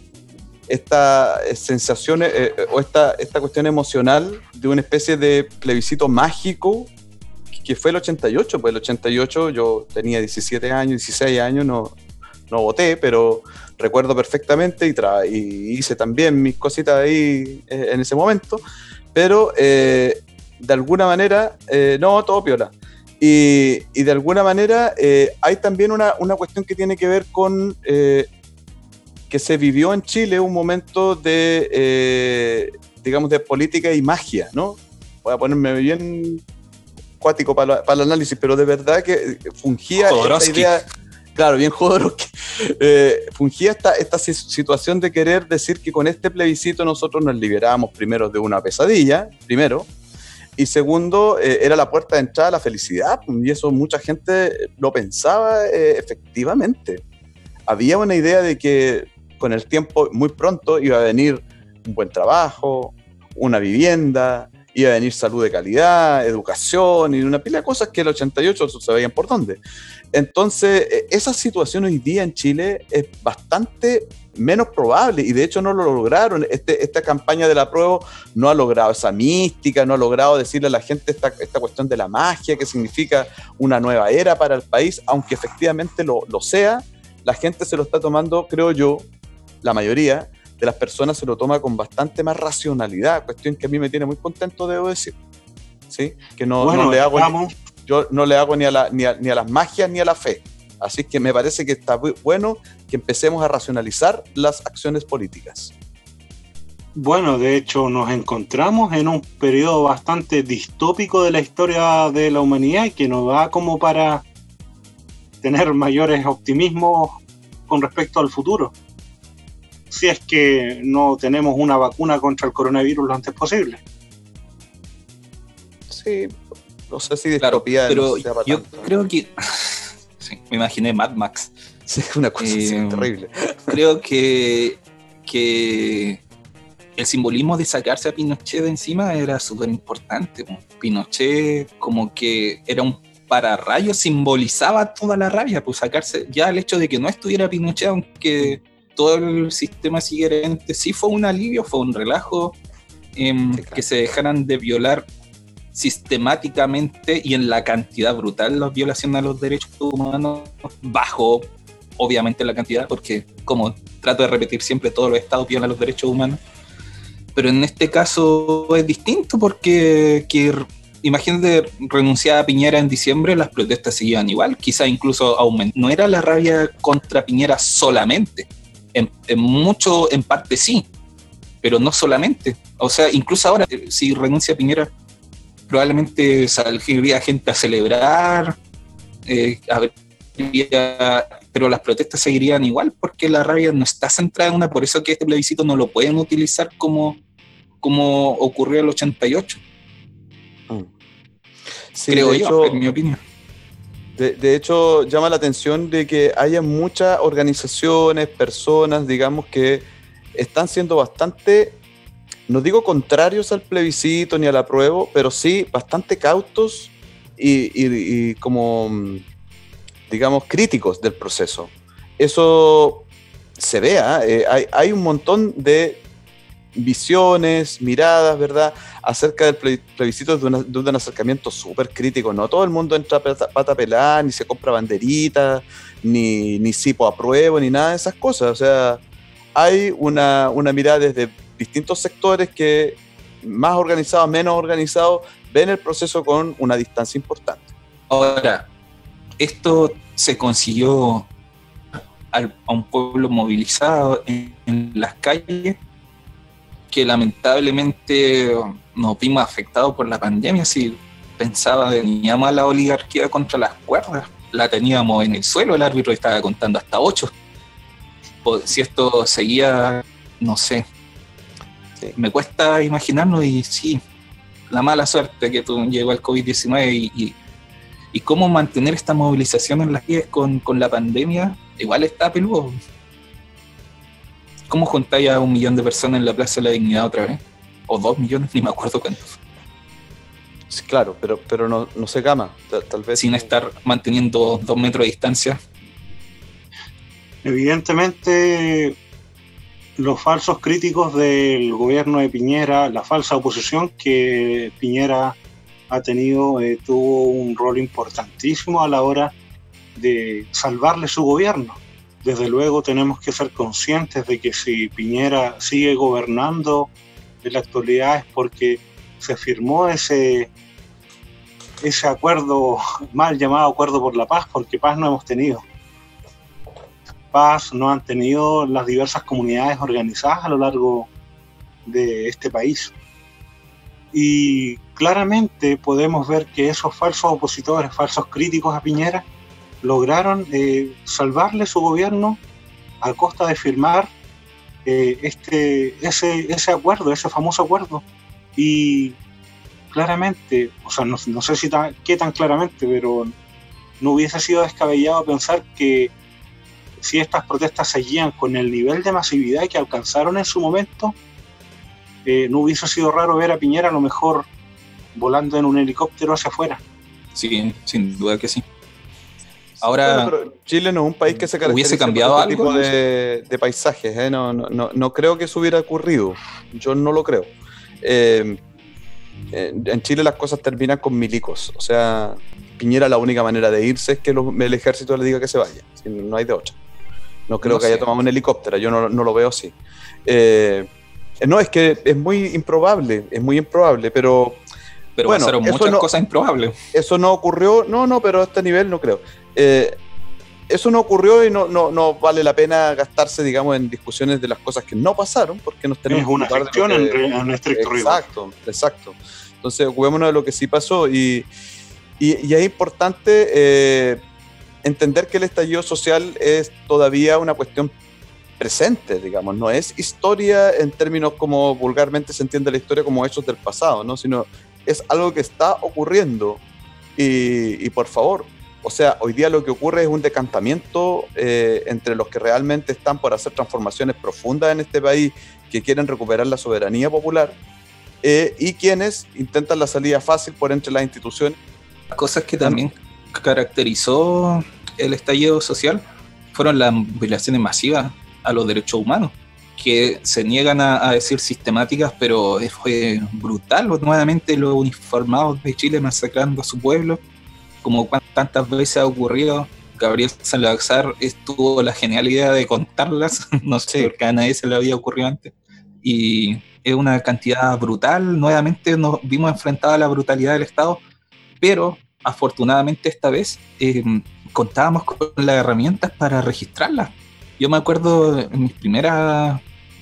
sensación o esta cuestión emocional de una especie de plebiscito mágico que fue el 88. Pues el 88 yo tenía 17 años, 16 años, no voté, pero recuerdo perfectamente y hice también mis cositas ahí en ese momento, pero de alguna manera, no, todo piola. Y de alguna manera hay también una cuestión que tiene que ver con que se vivió en Chile un momento de, digamos, de política y magia, ¿no? Voy a ponerme bien cuático para el análisis, pero de verdad que fungía esta idea, claro, bien Jodorowsky, fungía esta situación de querer decir que con este plebiscito nosotros nos liberábamos primero de una pesadilla, y segundo, era la puerta de entrada a la felicidad, y eso mucha gente lo pensaba efectivamente. Había una idea de que con el tiempo, muy pronto, iba a venir un buen trabajo, una vivienda, iba a venir salud de calidad, educación y una pila de cosas que el 88 se veían por dónde. Entonces, esa situación hoy día en Chile es bastante menos probable y de hecho no lo lograron. Esta campaña del apruebo no ha logrado esa mística, no ha logrado decirle a la gente esta cuestión de la magia que significa una nueva era para el país, aunque efectivamente lo sea. La gente se lo está tomando, creo yo, la mayoría de las personas se lo toma con bastante más racionalidad, cuestión que a mí me tiene muy contento, debo decir. ¿Sí? Que yo no le hago ni a las magias ni a la fe. Así que me parece que está muy bueno que empecemos a racionalizar las acciones políticas. Bueno, de hecho nos encontramos en un periodo bastante distópico de la historia de la humanidad y que nos da como para tener mayores optimismos con respecto al futuro. Si es que no tenemos una vacuna contra el coronavirus lo antes posible. Sí, no sé si distopía, claro, pero no sea para yo tanto. creo que sí, me imaginé Mad Max. Sí, una cosa así terrible. Creo que el simbolismo de sacarse a Pinochet de encima era súper importante. Pinochet como que era un pararrayos, simbolizaba toda la rabia, pues sacarse ya el hecho de que no estuviera Pinochet, aunque todo el sistema siguiente sí fue un alivio, fue un relajo, que se dejaran de violar sistemáticamente y en la cantidad brutal las violaciones a los derechos humanos bajo obviamente la cantidad, porque como trato de repetir siempre, todos los estados violan los derechos humanos, pero en este caso es distinto porque imagínate, renunciaba a Piñera en diciembre, las protestas seguían igual, quizá incluso aumentó. No era la rabia contra Piñera solamente, en parte sí, pero no solamente. O sea, incluso ahora, si renuncia a Piñera, probablemente saldría gente a celebrar, pero las protestas seguirían igual, porque la rabia no está centrada en una, por eso que este plebiscito no lo pueden utilizar como ocurrió en el 88. Sí, creo yo, yo, en mi opinión. De hecho, llama la atención de que haya muchas organizaciones, personas, digamos, que están siendo bastante, no digo contrarios al plebiscito ni al apruebo, pero sí bastante cautos y como, digamos, críticos del proceso. Eso se ve, hay un montón de visiones, miradas, ¿verdad?, acerca del plebiscito de un acercamiento súper crítico. No todo el mundo entra pata pelada, ni se compra banderitas, ni sipo apruebo, ni nada de esas cosas. O sea, hay una mirada desde distintos sectores que, más organizados, menos organizados, ven el proceso con una distancia importante. Ahora, esto se consiguió a un pueblo movilizado en las calles, que lamentablemente nos vimos afectados por la pandemia. Si pensaba, teníamos a la oligarquía contra las cuerdas, la teníamos en el suelo, el árbitro estaba contando hasta 8. Si esto seguía, no sé, sí, me cuesta imaginarlo. Y sí, la mala suerte que llegó el COVID-19 y cómo mantener esta movilización en las calles con la pandemia, igual está peludo. ¿Cómo juntáis a 1 millón de personas en la Plaza de la Dignidad otra vez? ¿O 2 millones? Ni me acuerdo cuántos. Sí, claro, pero no se gama, tal vez. Sin estar manteniendo 2 metros de distancia. Evidentemente, los falsos críticos del gobierno de Piñera, la falsa oposición que Piñera ha tenido, tuvo un rol importantísimo a la hora de salvarle su gobierno. Desde luego tenemos que ser conscientes de que si Piñera sigue gobernando en la actualidad es porque se firmó ese acuerdo, mal llamado Acuerdo por la Paz, porque paz no hemos tenido. Paz no han tenido las diversas comunidades organizadas a lo largo de este país. Y claramente podemos ver que esos falsos opositores, falsos críticos a Piñera, lograron salvarle su gobierno a costa de firmar ese acuerdo, ese famoso acuerdo. Y claramente, o sea, no sé qué tan claramente, pero no hubiese sido descabellado pensar que si estas protestas seguían con el nivel de masividad que alcanzaron en su momento, no hubiese sido raro ver a Piñera a lo mejor volando en un helicóptero hacia afuera. Sí, sin duda que sí. Ahora, pero Chile no es un país que se caracteriza hubiese cambiado por este algo tipo de paisajes, ¿eh? No creo que eso hubiera ocurrido. Yo no lo creo. En Chile las cosas terminan con milicos. O sea, Piñera, la única manera de irse es que el ejército le diga que se vaya. No hay de otra. No creo que haya tomado un helicóptero. Yo no lo veo así. No, es que es muy improbable, pero bueno, pasaron muchas cosas improbables. Eso no ocurrió, pero a este nivel no creo. Eso no ocurrió y no vale la pena gastarse, digamos, en discusiones de las cosas que no pasaron, porque nos tenemos una gestión en estricto rigor. Exacto. Entonces, ocupémonos de lo que sí pasó y es importante entender que el estallido social es todavía una cuestión presente, digamos, no es historia en términos como vulgarmente se entiende la historia como hechos del pasado, ¿no? Sino es algo que está ocurriendo y por favor, o sea, hoy día lo que ocurre es un decantamiento entre los que realmente están por hacer transformaciones profundas en este país, que quieren recuperar la soberanía popular y quienes intentan la salida fácil por entre las instituciones. Cosas que también caracterizó el estallido social fueron las violaciones masivas a los derechos humanos, que se niegan a decir sistemáticas, pero fue brutal. Nuevamente los uniformados de Chile masacrando a su pueblo, como tantas veces ha ocurrido, Gabriel Salazar tuvo la genial idea de contarlas, no sé, porque a nadie se le había ocurrido antes, y es una cantidad brutal. Nuevamente nos vimos enfrentados a la brutalidad del Estado, pero afortunadamente esta vez contábamos con las herramientas para registrarlas. Yo me acuerdo en mis primeras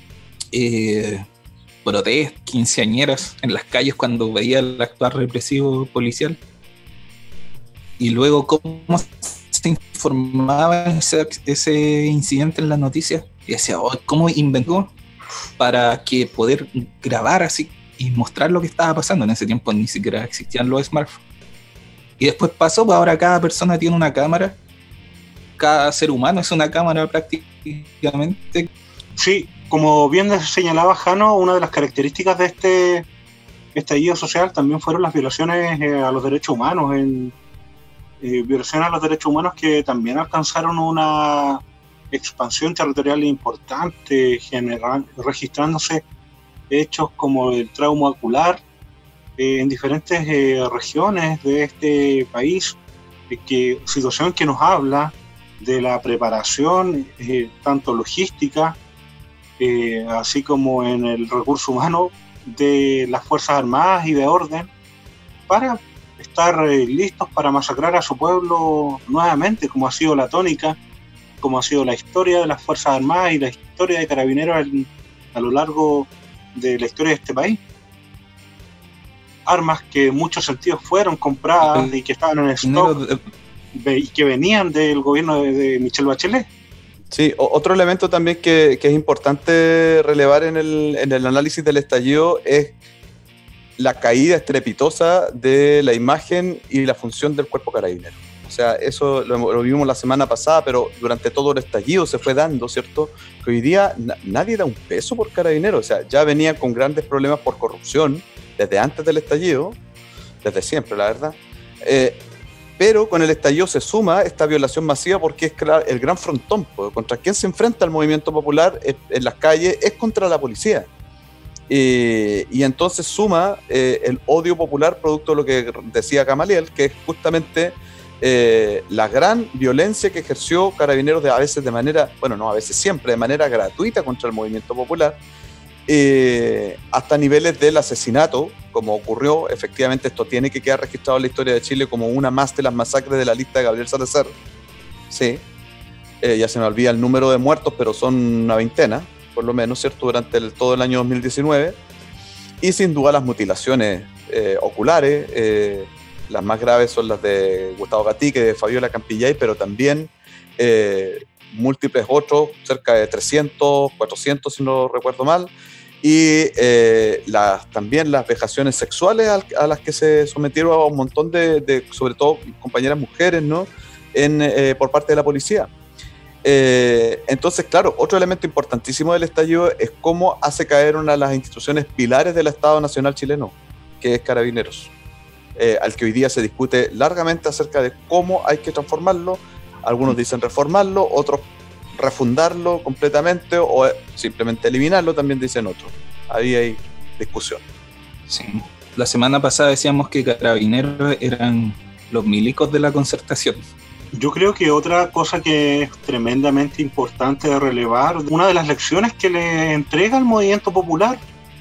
protestas, quinceañeras en las calles, cuando veía el actuar represivo policial, y luego cómo se informaba ese incidente en las noticias, y decía, ¿cómo inventó para que poder grabar así y mostrar lo que estaba pasando? En ese tiempo ni siquiera existían los smartphones. Y después pasó, pues ahora cada persona tiene una cámara, cada ser humano es una cámara prácticamente. Sí, como bien señalaba Jano, una de las características de este estallido social también fueron las violaciones a los derechos humanos, violaciones a los derechos humanos que también alcanzaron una expansión territorial importante, registrándose hechos como el trauma ocular en diferentes regiones de este país, situación que nos habla de la preparación tanto logística así como en el recurso humano de las Fuerzas Armadas y de orden para estar listos para masacrar a su pueblo nuevamente, como ha sido la tónica, como ha sido la historia de las Fuerzas Armadas y la historia de Carabineros a lo largo de la historia de este país. Armas que en muchos sentidos fueron compradas y que estaban en stock y que venían del gobierno de Michelle Bachelet. Sí, otro elemento también que es importante relevar en el análisis del estallido es la caída estrepitosa de la imagen y la función del cuerpo carabinero. O sea, eso lo vimos la semana pasada, pero durante todo el estallido se fue dando, ¿cierto? Que hoy día nadie da un peso por Carabineros. O sea, ya venían con grandes problemas por corrupción desde antes del estallido, desde siempre, la verdad. Pero con el estallido se suma esta violación masiva, porque es el gran frontón. Contra quien se enfrenta el movimiento popular en las calles es contra la policía. Y entonces suma el odio popular, producto de lo que decía Gamaliel, que es justamente la gran violencia que ejerció Carabineros a veces de manera, bueno, no a veces, siempre de manera gratuita contra el movimiento popular, hasta niveles del asesinato, como ocurrió. Efectivamente, esto tiene que quedar registrado en la historia de Chile como una más de las masacres de la lista de Gabriel Salazar. Sí, ya se me olvida el número de muertos, pero son una veintena, por lo menos, ¿cierto?, durante todo el año 2019. Y sin duda las mutilaciones oculares, las más graves son las de Gustavo Gatica y de Fabiola Campillay, pero también múltiples otros, cerca de 300, 400 si no recuerdo mal, y también las vejaciones sexuales a las que se sometieron a un montón de sobre todo compañeras mujeres, ¿no?, por parte de la policía. Entonces, claro, otro elemento importantísimo del estallido es cómo hace caer una de las instituciones pilares del Estado Nacional chileno, que es Carabineros, al que hoy día se discute largamente acerca de cómo hay que transformarlo. Algunos dicen reformarlo, otros refundarlo completamente o simplemente eliminarlo, también dicen otros. Ahí hay discusión. Sí. La semana pasada decíamos que Carabineros eran los milicos de la Concertación. Yo creo que otra cosa que es tremendamente importante de relevar, una de las lecciones que le entrega el movimiento popular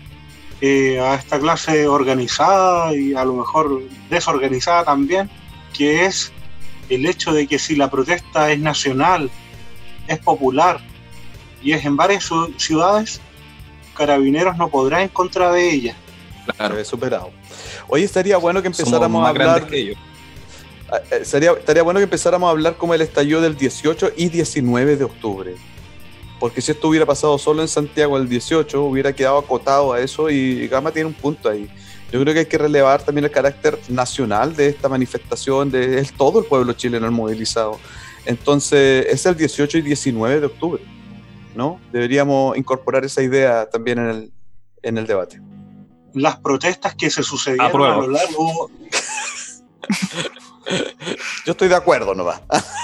a esta clase organizada y a lo mejor desorganizada también, que es el hecho de que si la protesta es nacional, es popular y es en varias ciudades, Carabineros no podrá en contra de ella. Claro, he superado. Hoy estaría bueno que empezáramos a hablar. Estaría bueno que empezáramos a hablar como el estallido del 18 y 19 de octubre. Porque si esto hubiera pasado solo en Santiago el 18, hubiera quedado acotado a eso, y Gama tiene un punto ahí. Yo creo que hay que relevar también el carácter nacional de esta manifestación, es todo el pueblo chileno el movilizado. Entonces, es el 18 y 19 de octubre, ¿no? Deberíamos incorporar esa idea también en el debate. Las protestas que se sucedieron a lo largo... Yo estoy de acuerdo nomás.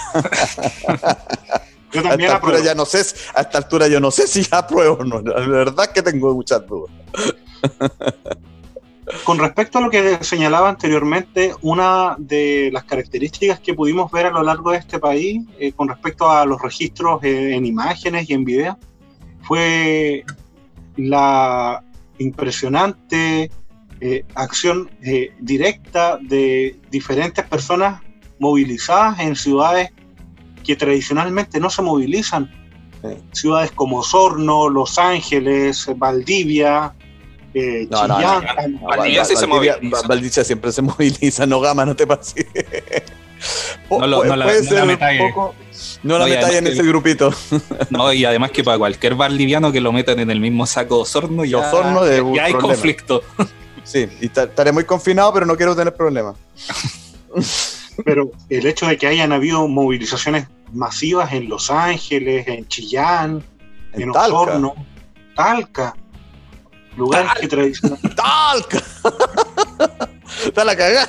Yo también apruebo. A esta altura yo no sé si ya apruebo o no. La verdad es que tengo muchas dudas. Con respecto a lo que señalaba anteriormente, una de las características que pudimos ver a lo largo de este país con respecto a los registros en imágenes y en video fue la impresionante acción directa de diferentes personas movilizadas en ciudades que tradicionalmente no se movilizan. Ciudades como Osorno, Los Ángeles, Valdivia, Chillán. Valdivia siempre se moviliza, no, Gama, no te pases. No la metalle. No la metáis en ese grupito. No, y además que para cualquier valdiviano que lo metan en el mismo saco de Osorno, ya hay conflicto. Sí, y estaré muy confinado, pero no quiero tener problemas. Pero el hecho de que hayan habido movilizaciones masivas en Los Ángeles, en Chillán, en Osorno, Talca, lugares que tradicionalmente... ¡Talca! ¡Está la cagada!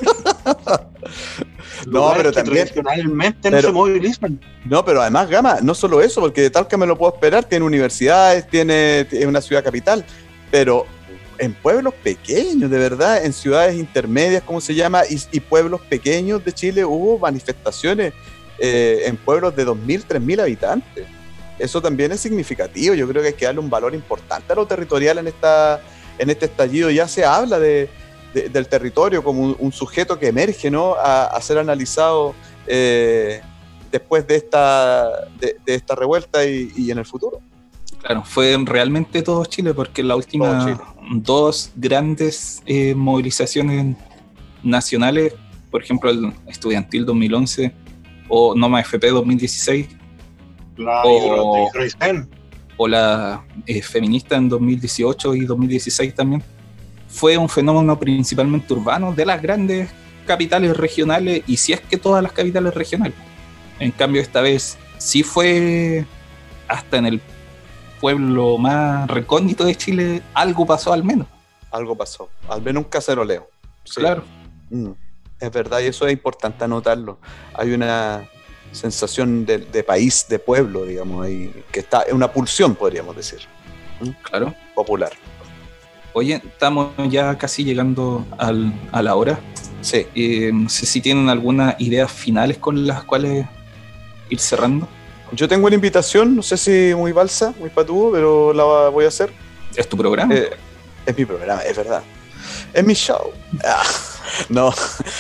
No, pero también tradicionalmente no se movilizan. No, pero además, Gama, no solo eso, porque de Talca me lo puedo esperar, tiene universidades, es una ciudad capital, pero en pueblos pequeños, de verdad, en ciudades intermedias, ¿cómo se llama? Y pueblos pequeños de Chile hubo manifestaciones en pueblos de 2.000, 3.000 habitantes. Eso también es significativo. Yo creo que hay que darle un valor importante a lo territorial en este estallido. Ya se habla del territorio como un sujeto que emerge, ¿no? a ser analizado después de esta revuelta y en el futuro. Claro, fue realmente todo Chile, porque las últimas dos grandes movilizaciones nacionales, por ejemplo el estudiantil 2011 o Noma FP 2016 o la feminista en 2018 y 2016 también, fue un fenómeno principalmente urbano de las grandes capitales regionales, y si es que todas las capitales regionales. En cambio esta vez sí fue hasta en el pueblo más recóndito de Chile, algo pasó al menos. Algo pasó, al menos un caceroleo. Sí. Claro. Es verdad, y eso es importante anotarlo. Hay una sensación de país, de pueblo, digamos, ahí, que está en una pulsión, podríamos decir. Claro. Popular. Oye, estamos ya casi llegando a la hora. Sí. No sé si tienen algunas ideas finales con las cuales ir cerrando. Yo tengo una invitación, no sé si muy balsa, muy patudo, pero la voy a hacer. ¿Es tu programa? Es mi programa, es verdad. Es mi show. No.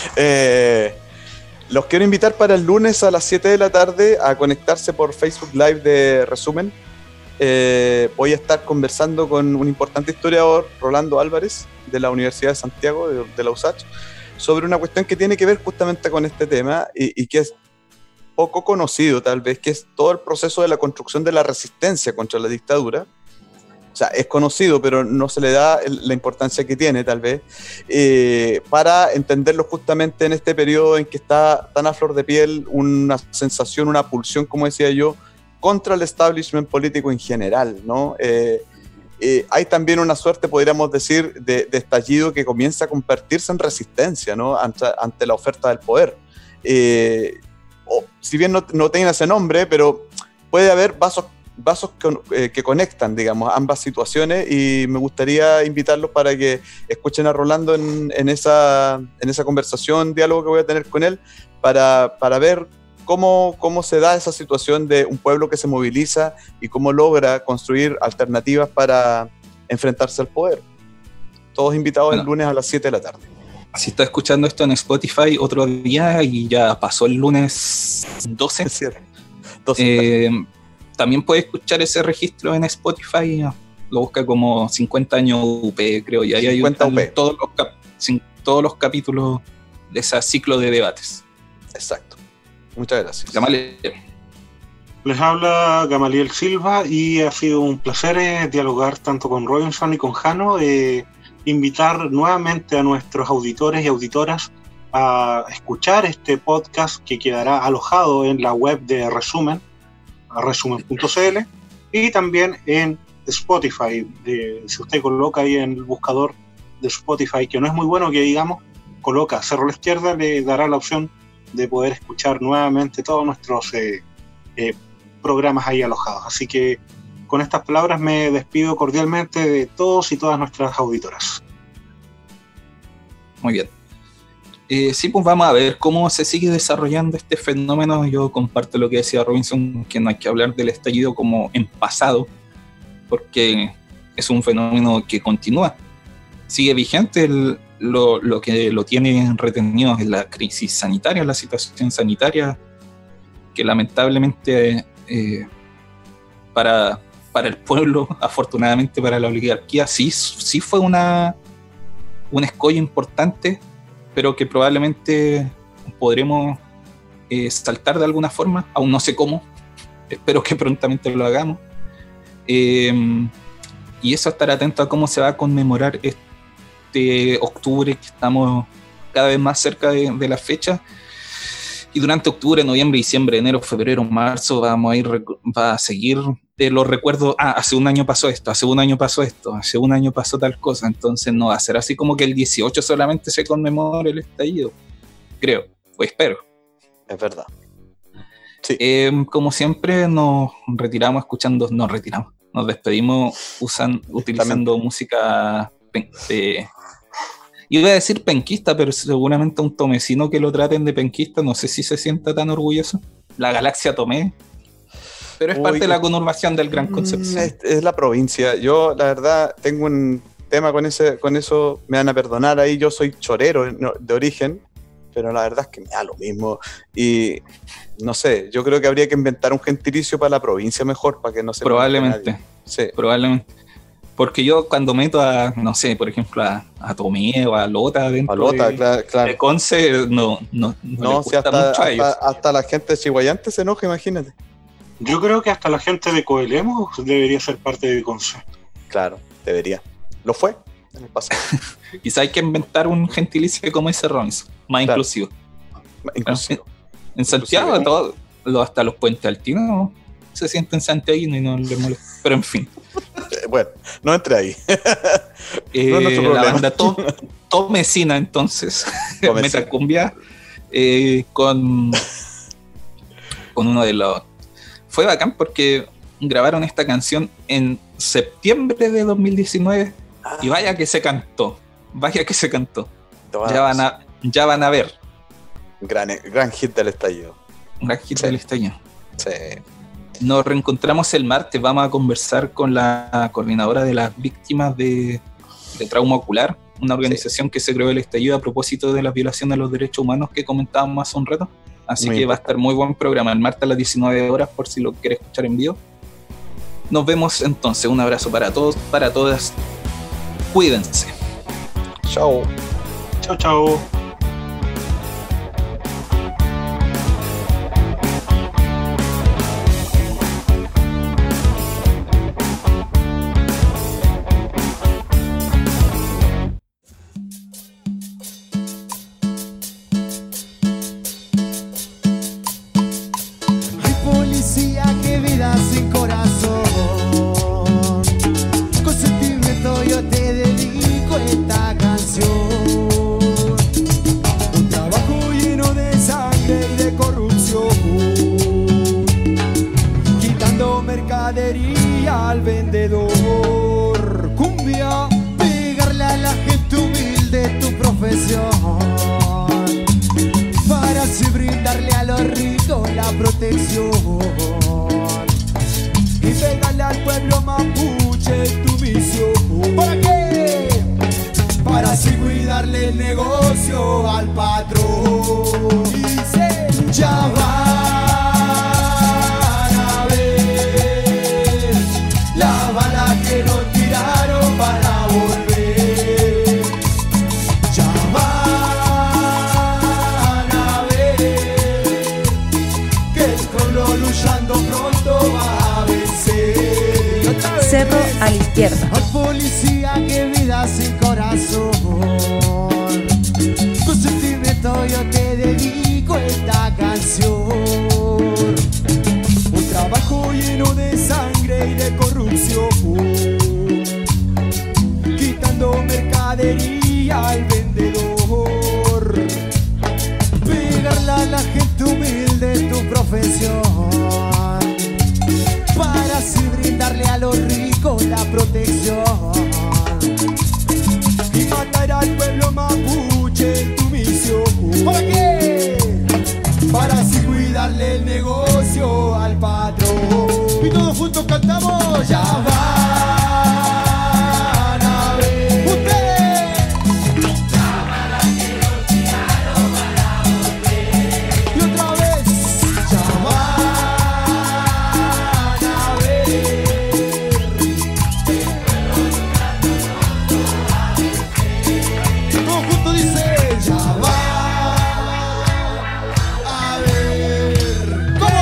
Los quiero invitar para el lunes a las 7 de la tarde a conectarse por Facebook Live de Resumen. Voy a estar conversando con un importante historiador, Rolando Álvarez, de la Universidad de Santiago, de la USACH, sobre una cuestión que tiene que ver justamente con este tema y que es poco conocido tal vez, que es todo el proceso de la construcción de la resistencia contra la dictadura. O sea, es conocido, pero no se le da la importancia que tiene tal vez, para entenderlo justamente en este periodo en que está tan a flor de piel una sensación, una pulsión, como decía yo, contra el establishment político en general, ¿no? Hay también una suerte, podríamos decir, de estallido que comienza a convertirse en resistencia, ¿no? ante la oferta del poder. Si bien no tiene ese nombre, pero puede haber vasos que conectan, digamos, ambas situaciones, y me gustaría invitarlos para que escuchen a Rolando en esa conversación, diálogo que voy a tener con él, para ver cómo se da esa situación de un pueblo que se moviliza y cómo logra construir alternativas para enfrentarse al poder. Todos invitados el lunes a las 7 de la tarde. Si está escuchando esto en Spotify otro día y ya pasó el lunes 12, es cierto. 12. También puede escuchar ese registro en Spotify, lo busca como 50 años UP, creo, y ahí hay todos los capítulos de ese ciclo de debates. Exacto. Muchas gracias. Gamaliel. Les habla Gamaliel Silva y ha sido un placer dialogar tanto con Robinson y con Jano, invitar nuevamente a nuestros auditores y auditoras a escuchar este podcast que quedará alojado en la web de Resumen, resumen.cl, y también en Spotify. Si usted coloca ahí en el buscador de Spotify, que no es muy bueno que digamos, coloca Cerro a la Izquierda, le dará la opción de poder escuchar nuevamente todos nuestros programas ahí alojados. Así que con estas palabras me despido cordialmente de todos y todas nuestras auditoras. Muy bien. Sí, pues vamos a ver cómo se sigue desarrollando este fenómeno. Yo comparto lo que decía Robinson, que no hay que hablar del estallido como en pasado, porque es un fenómeno que continúa. Sigue vigente. Lo que lo tiene retenido es la crisis sanitaria, la situación sanitaria, que lamentablemente para el pueblo, afortunadamente para la oligarquía, sí fue un escollo importante, pero que probablemente podremos saltar de alguna forma, aún no sé cómo, espero que prontamente lo hagamos, y eso, estar atento a cómo se va a conmemorar este octubre, que estamos cada vez más cerca de la fecha, y durante octubre, noviembre, diciembre, enero, febrero, marzo va a seguir de los recuerdos. Hace un año pasó esto, hace un año pasó esto, hace un año pasó tal cosa. Entonces no va a ser así como que el 18 solamente se conmemore el estallido, creo, o espero. Es verdad. Sí. Como siempre nos despedimos utilizando música iba a decir penquista, pero seguramente un tomecino que lo traten de penquista, no sé si se sienta tan orgulloso. La Galaxia Tomé, pero es parte de la conurbación del Gran Concepción. Es la provincia. Yo, la verdad, tengo un tema con eso, me van a perdonar ahí, yo soy chorero de origen, pero la verdad es que me da lo mismo. Y no sé, yo creo que habría que inventar un gentilicio para la provincia mejor, para que no se... Probablemente, sí. Probablemente. Porque yo cuando meto a, no sé, por ejemplo, a Tomé o a Lota dentro de Conce, no si hasta la gente de Chihuayante se enoja, imagínate. Yo creo que hasta la gente de Coelemo debería ser parte de Conce. Claro, debería. Lo fue en el pasado. Quizá hay que inventar un gentilicio como ese Robinson, más inclusivo. Inclusivo. En Santiago, hasta los puentes altinos se sienten santiaguinos y no les molesta. Pero en fin. Bueno, no entre ahí. No es nuestro problema. La banda Tomecina, entonces, Metacumbia, con uno de los... Fue bacán porque grabaron esta canción en septiembre de 2019 y vaya que se cantó. Ya van a ver. Gran hit del estallido. Gran hit del estallido. Sí. Nos reencontramos el martes, vamos a conversar con la coordinadora de las víctimas de trauma ocular, una organización que se creó el estallido a propósito de las violaciones de los derechos humanos que comentábamos hace un rato. Así que va a estar muy buen programa el martes a las 19 horas por si lo quieres escuchar en vivo. Nos vemos entonces, un abrazo para todos, para todas. Cuídense. Chao. Chao. Al vendedor, cumbia, pegarle a la gente humilde tu profesión, para así brindarle a los ricos la protección, y pegarle al pueblo mapuche tu misión. ¿Para qué? Para así cuidarle el negocio al patrón. Dice, ya va. Que nos tiraron para volver, ya van a ver que el pueblo luchando pronto va a vencer. Cerro a la izquierda. Al policía que vida sin corazón, con sentimiento yo te dedico esta canción. Un trabajo lleno de sangre y de corrupción, quitando mercadería al vendedor, pegarle a la gente humilde tu profesión, para así brindarle a los ricos la protección, y matar al pueblo mapuche ¿Para qué? Para así cuidarle el negocio al patrón. Y todos juntos cantamos, ya van a ver. Ustedes. Llámala que los tiraron van a volver. Y otra vez, ya van a ver. Todos juntos dicen, ya van a ver. ¿Cómo?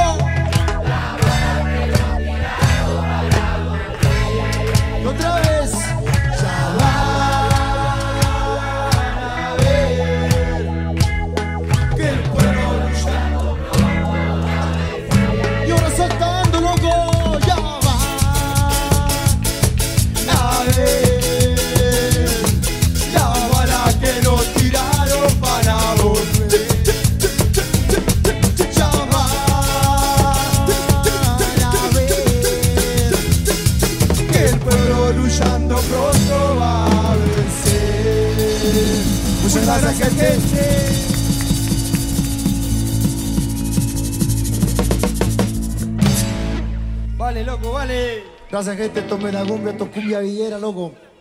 Y otra vez, ya van a ver que el pueblo luchando. Y ahora saltando, loco, ya van a ver la bala que nos tiraron para volver. Ya van a ver que el pueblo luchando pronto va a vencer. Muchas gracias, gente. Vale, loco, vale. Gracias, gente. Esto es Menacumbia, esto es cumbia villera, loco.